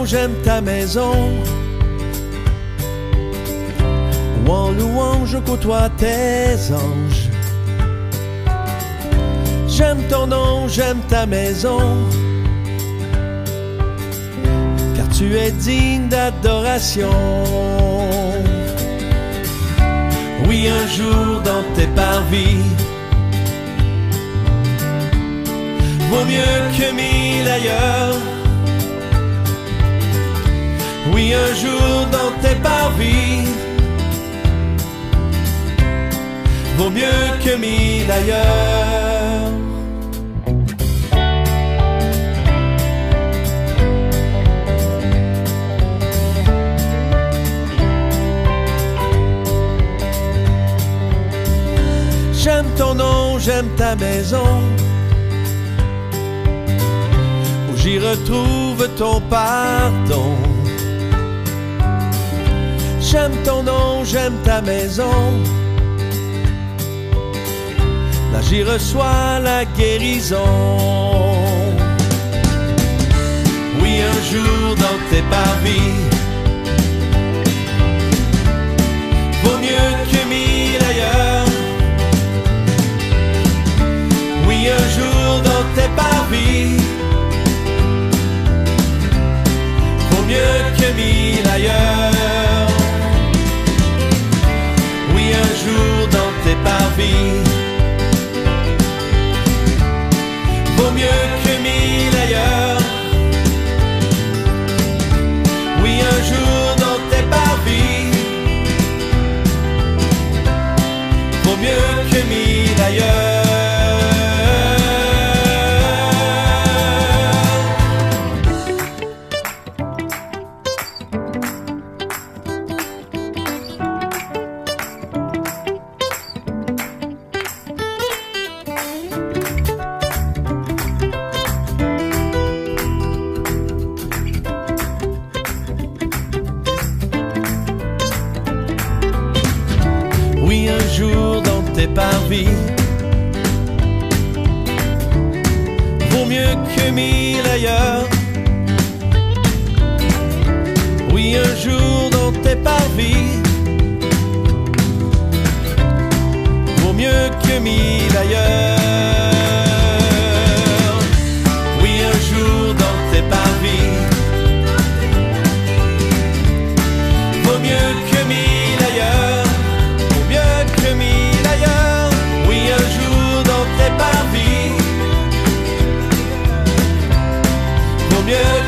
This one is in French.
j'aime ta maison. Où en louange je côtoie tes anges. J'aime ton nom, j'aime ta maison. Car tu es digne d'adoration. Oui, un jour dans tes parvis vaut mieux que mille ailleurs. Oui, un jour dans tes parvis vaut mieux que mille ailleurs. J'aime ton nom, j'aime ta maison, où j'y retrouve ton pardon. J'aime ton nom, j'aime ta maison, là j'y reçois la guérison. Oui, un jour dans tes parvis vaut mieux que mille ailleurs. Oui, un jour dans tes parvis vaut mieux que mille ailleurs. Oui, un jour dans tes parvis vaut mieux que mille ailleurs. Oui, un jour dans tes parvis vaut mieux que mille ailleurs. Oui, un jour dans tes parvis vaut mieux que mille ailleurs. Oui, un jour dans tes parvis vaut mieux que mille ailleurs. Oui, un jour dans tes parvis vaut mieux que mille ailleurs. Que mille ailleurs. Oui, un jour dans tes parvis vaut mieux